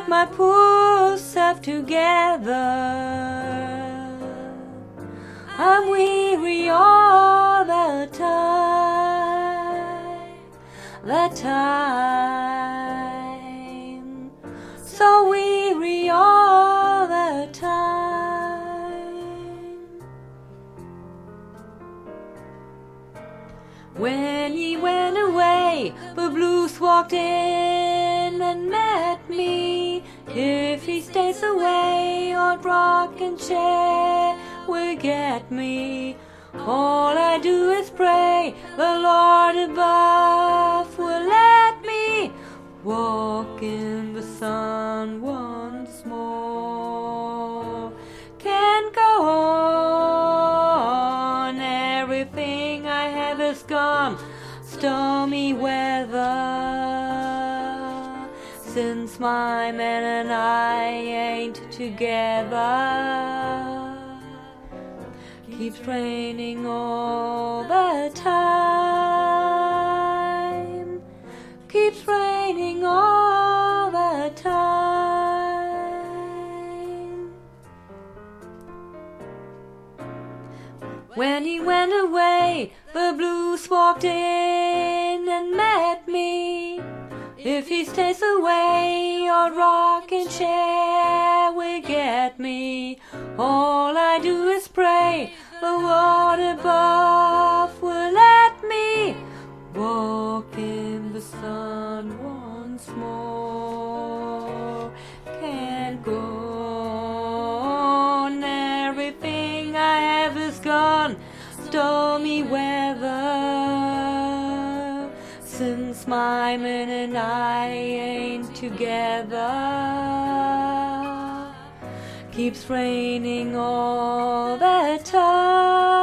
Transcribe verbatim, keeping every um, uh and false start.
my poor self together. I'm weary all the time, the time, so weary all the time. When he went away, the blues walked in and met me. If he stays away, old rocking chair will get me. All I do is pray the Lord above will let me walk in the sun once more. Can't go on, everything I have is gone. Stormy weather, since my man and I ain't together. Keeps raining all the time, keeps raining all the time. When he went away, the blues walked in and met me. If he stays away, your rocking chair will get me. All I do is pray the Lord above will let me walk in the sun once more. Can't go on, everything I have is gone. Stormy weather, since my man and I ain't together. Keeps raining all the time.